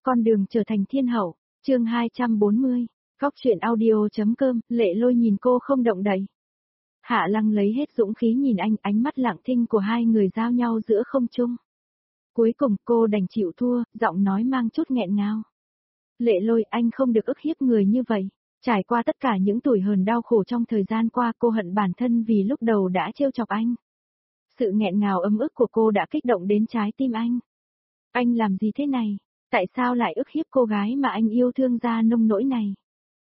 Con đường trở thành thiên hậu, chương 240, Góc truyện audio.com, Lệ Lôi nhìn cô không động đậy. Hạ Lăng lấy hết dũng khí nhìn anh, ánh mắt lặng thinh của hai người giao nhau giữa không trung. Cuối cùng cô đành chịu thua, giọng nói mang chút nghẹn ngào. Lệ Lôi, anh không được ức hiếp người như vậy. Trải qua tất cả những tủi hờn đau khổ trong thời gian qua, cô hận bản thân vì lúc đầu đã trêu chọc anh. Sự nghẹn ngào ấm ức của cô đã kích động đến trái tim anh. Anh làm gì thế này? Tại sao lại ức hiếp cô gái mà anh yêu thương ra nông nỗi này?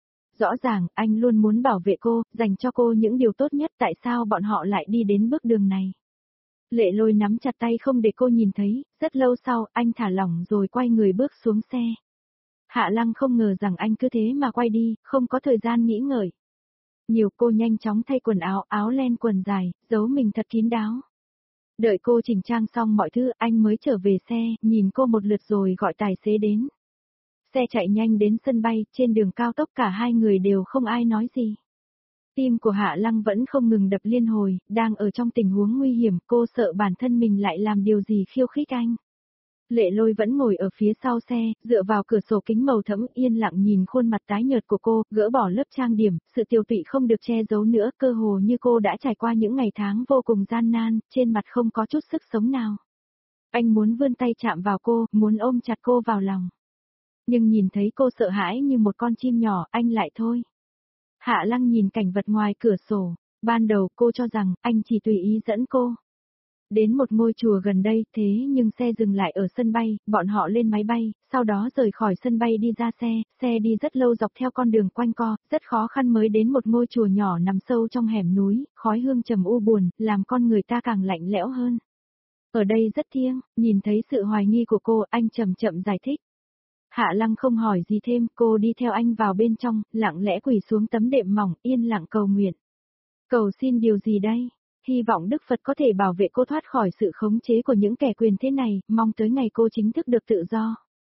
Rõ ràng, anh luôn muốn bảo vệ cô, dành cho cô những điều tốt nhất, tại sao bọn họ lại đi đến bước đường này? Lệ Lôi nắm chặt tay không để cô nhìn thấy, rất lâu sau, anh thả lỏng rồi quay người bước xuống xe. Hạ Lăng không ngờ rằng anh cứ thế mà quay đi, không có thời gian nghĩ ngợi. Nhiều cô nhanh chóng thay quần áo, áo len quần dài, giấu mình thật kín đáo. Đợi cô chỉnh trang xong mọi thứ, anh mới trở về xe, nhìn cô một lượt rồi gọi tài xế đến. Xe chạy nhanh đến sân bay, trên đường cao tốc cả hai người đều không ai nói gì. Tim của Hạ Lăng vẫn không ngừng đập liên hồi, đang ở trong tình huống nguy hiểm, cô sợ bản thân mình lại làm điều gì khiêu khích anh. Lệ Lôi vẫn ngồi ở phía sau xe, dựa vào cửa sổ kính màu thẫm, yên lặng nhìn khuôn mặt tái nhợt của cô, gỡ bỏ lớp trang điểm, sự tiều tụy không được che giấu nữa, cơ hồ như cô đã trải qua những ngày tháng vô cùng gian nan, trên mặt không có chút sức sống nào. Anh muốn vươn tay chạm vào cô, muốn ôm chặt cô vào lòng. Nhưng nhìn thấy cô sợ hãi như một con chim nhỏ, anh lại thôi. Hạ Lăng nhìn cảnh vật ngoài cửa sổ, ban đầu cô cho rằng anh chỉ tùy ý dẫn cô đến một ngôi chùa gần đây, thế nhưng xe dừng lại ở sân bay, bọn họ lên máy bay, sau đó rời khỏi sân bay đi ra xe đi rất lâu dọc theo con đường quanh co, rất khó khăn mới đến một ngôi chùa nhỏ nằm sâu trong hẻm núi, khói hương trầm u buồn, làm con người ta càng lạnh lẽo hơn. Ở đây rất thiêng, nhìn thấy sự hoài nghi của cô, anh chậm chậm giải thích. Hạ Lăng không hỏi gì thêm, cô đi theo anh vào bên trong, lặng lẽ quỳ xuống tấm đệm mỏng, yên lặng cầu nguyện. Cầu xin điều gì đây? Hy vọng Đức Phật có thể bảo vệ cô thoát khỏi sự khống chế của những kẻ quyền thế này, mong tới ngày cô chính thức được tự do.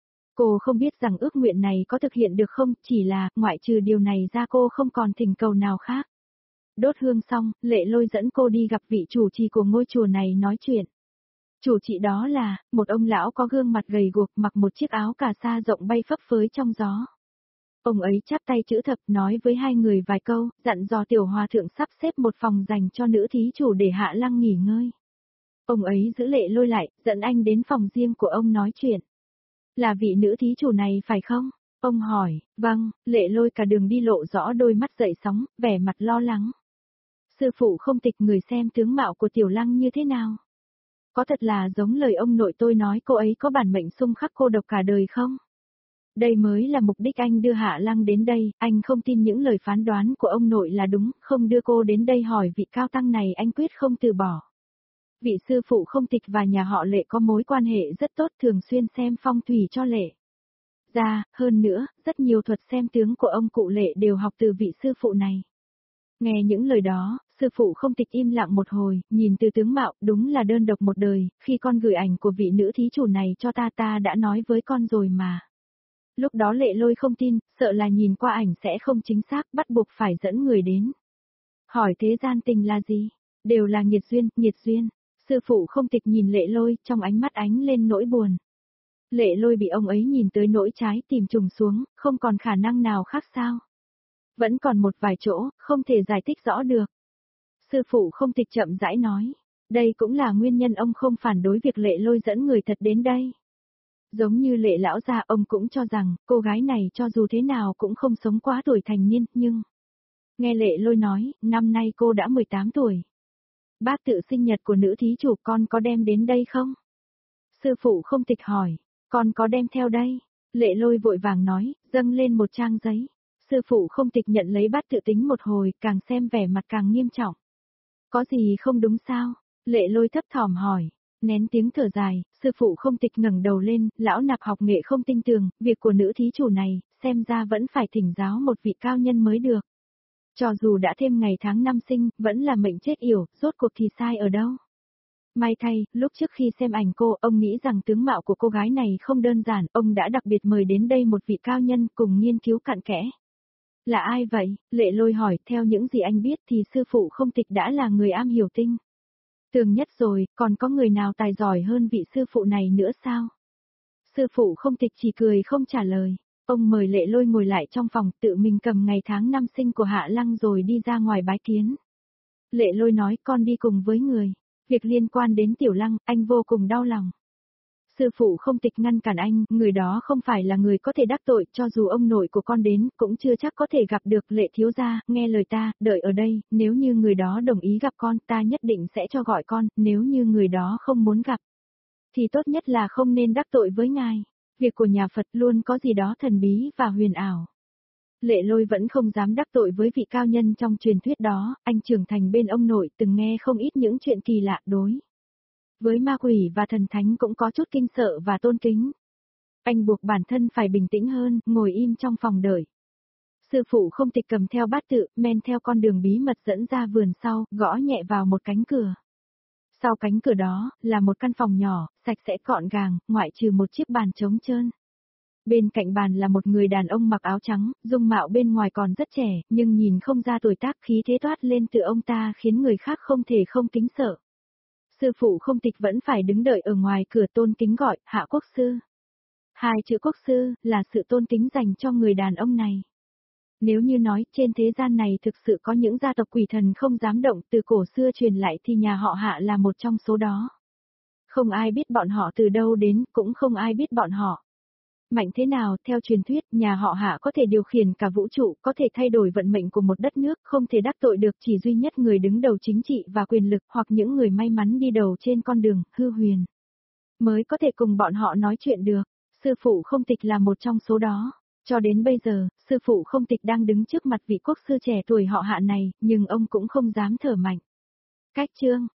Cô không biết rằng ước nguyện này có thực hiện được không, chỉ là, ngoại trừ điều này ra cô không còn thỉnh cầu nào khác. Đốt hương xong, Lệ Lôi dẫn cô đi gặp vị chủ trì của ngôi chùa này nói chuyện. Chủ trì đó là, một ông lão có gương mặt gầy guộc mặc một chiếc áo cà sa rộng bay phấp phới trong gió. Ông ấy chắp tay chữ thập nói với hai người vài câu, dặn dò tiểu hòa thượng sắp xếp một phòng dành cho nữ thí chủ để Hạ Lăng nghỉ ngơi. Ông ấy giữ Lệ Lôi lại, dẫn anh đến phòng riêng của ông nói chuyện. Là vị nữ thí chủ này phải không? Ông hỏi, vâng, Lệ Lôi cả đường đi lộ rõ đôi mắt dậy sóng, vẻ mặt lo lắng. Sư phụ không tịch người xem tướng mạo của Tiểu Lăng như thế nào? Có thật là giống lời ông nội tôi nói cô ấy có bản mệnh xung khắc cô độc cả đời không? Đây mới là mục đích anh đưa Hạ Lăng đến đây, anh không tin những lời phán đoán của ông nội là đúng, không đưa cô đến đây hỏi vị cao tăng này anh quyết không từ bỏ. Vị sư phụ không tịch và nhà họ Lệ có mối quan hệ rất tốt, thường xuyên xem phong thủy cho Lệ. Hơn nữa, rất nhiều thuật xem tướng của ông cụ Lệ đều học từ vị sư phụ này. Nghe những lời đó, sư phụ không tịch im lặng một hồi, nhìn từ tướng mạo, đúng là đơn độc một đời, khi con gửi ảnh của vị nữ thí chủ này cho ta đã nói với con rồi mà. Lúc đó Lệ Lôi không tin, sợ là nhìn qua ảnh sẽ không chính xác, bắt buộc phải dẫn người đến. Hỏi thế gian tình là gì? Đều là nghiệt duyên. Sư phụ không tịch nhìn Lệ Lôi, trong ánh mắt ánh lên nỗi buồn. Lệ Lôi bị ông ấy nhìn tới nỗi trái tim trùng xuống, không còn khả năng nào khác sao? Vẫn còn một vài chỗ, không thể giải thích rõ được. Sư phụ không tịch chậm rãi nói, đây cũng là nguyên nhân ông không phản đối việc Lệ Lôi dẫn người thật đến đây. Giống như Lệ lão gia, ông cũng cho rằng, cô gái này cho dù thế nào cũng không sống quá tuổi thành niên, nhưng... Nghe Lệ Lôi nói, năm nay cô đã 18 tuổi. Bát tự sinh nhật của nữ thí chủ con có đem đến đây không? Sư phụ không tịch hỏi, con có đem theo đây? Lệ Lôi vội vàng nói, dâng lên một trang giấy. Sư phụ không tịch nhận lấy bát tự tính một hồi, càng xem vẻ mặt càng nghiêm trọng. Có gì không đúng sao? Lệ Lôi thấp thỏm hỏi. Nén tiếng thở dài, sư phụ không tịch ngẩng đầu lên, lão nạp học nghệ không tinh tường, việc của nữ thí chủ này, xem ra vẫn phải thỉnh giáo một vị cao nhân mới được. Cho dù đã thêm ngày tháng năm sinh, vẫn là mệnh chết yểu, rốt cuộc thì sai ở đâu. May thay, lúc trước khi xem ảnh cô, ông nghĩ rằng tướng mạo của cô gái này không đơn giản, ông đã đặc biệt mời đến đây một vị cao nhân cùng nghiên cứu cặn kẽ. Là ai vậy? Lệ Lôi hỏi, theo những gì anh biết thì sư phụ không tịch đã là người am hiểu tinh tường nhất rồi, còn có người nào tài giỏi hơn vị sư phụ này nữa sao? Sư phụ không tịch chỉ cười không trả lời. Ông mời Lệ Lôi ngồi lại trong phòng, tự mình cầm ngày tháng năm sinh của Hạ Lăng rồi đi ra ngoài bái kiến. Lệ Lôi nói, con đi cùng với người. Việc liên quan đến Tiểu Lăng, anh vô cùng đau lòng. Sư phụ không tịch ngăn cản anh, người đó không phải là người có thể đắc tội, cho dù ông nội của con đến, cũng chưa chắc có thể gặp được. Lệ thiếu gia, nghe lời ta, đợi ở đây, nếu như người đó đồng ý gặp con, ta nhất định sẽ cho gọi con, nếu như người đó không muốn gặp, thì tốt nhất là không nên đắc tội với ngài. Việc của nhà Phật luôn có gì đó thần bí và huyền ảo. Lệ Lôi vẫn không dám đắc tội với vị cao nhân trong truyền thuyết đó, anh trưởng thành bên ông nội từng nghe không ít những chuyện kỳ lạ đối. Với ma quỷ và thần thánh cũng có chút kinh sợ và tôn kính. Anh buộc bản thân phải bình tĩnh hơn, ngồi im trong phòng đợi. Sư phụ không tịch cầm theo bát tự, men theo con đường bí mật dẫn ra vườn sau, gõ nhẹ vào một cánh cửa. Sau cánh cửa đó, là một căn phòng nhỏ, sạch sẽ gọn gàng, ngoại trừ một chiếc bàn trống trơn. Bên cạnh bàn là một người đàn ông mặc áo trắng, dung mạo bên ngoài còn rất trẻ, nhưng nhìn không ra tuổi tác, khí thế toát lên từ ông ta khiến người khác không thể không kính sợ. Sư phụ không tịch vẫn phải đứng đợi ở ngoài cửa, tôn kính gọi, Hạ quốc sư. Hai chữ quốc sư, là sự tôn kính dành cho người đàn ông này. Nếu như nói trên thế gian này thực sự có những gia tộc quỷ thần không dám động từ cổ xưa truyền lại thì nhà họ Hạ là một trong số đó. Không ai biết bọn họ từ đâu đến, cũng không ai biết bọn họ mạnh thế nào. Theo truyền thuyết, nhà họ Hạ có thể điều khiển cả vũ trụ, có thể thay đổi vận mệnh của một đất nước, không thể đắc tội được chỉ duy nhất người đứng đầu chính trị và quyền lực, hoặc những người may mắn đi đầu trên con đường hư huyền, mới có thể cùng bọn họ nói chuyện được. Sư phụ không tịch là một trong số đó. Cho đến bây giờ, sư phụ không tịch đang đứng trước mặt vị quốc sư trẻ tuổi họ Hạ này, nhưng ông cũng không dám thở mạnh. Cách chương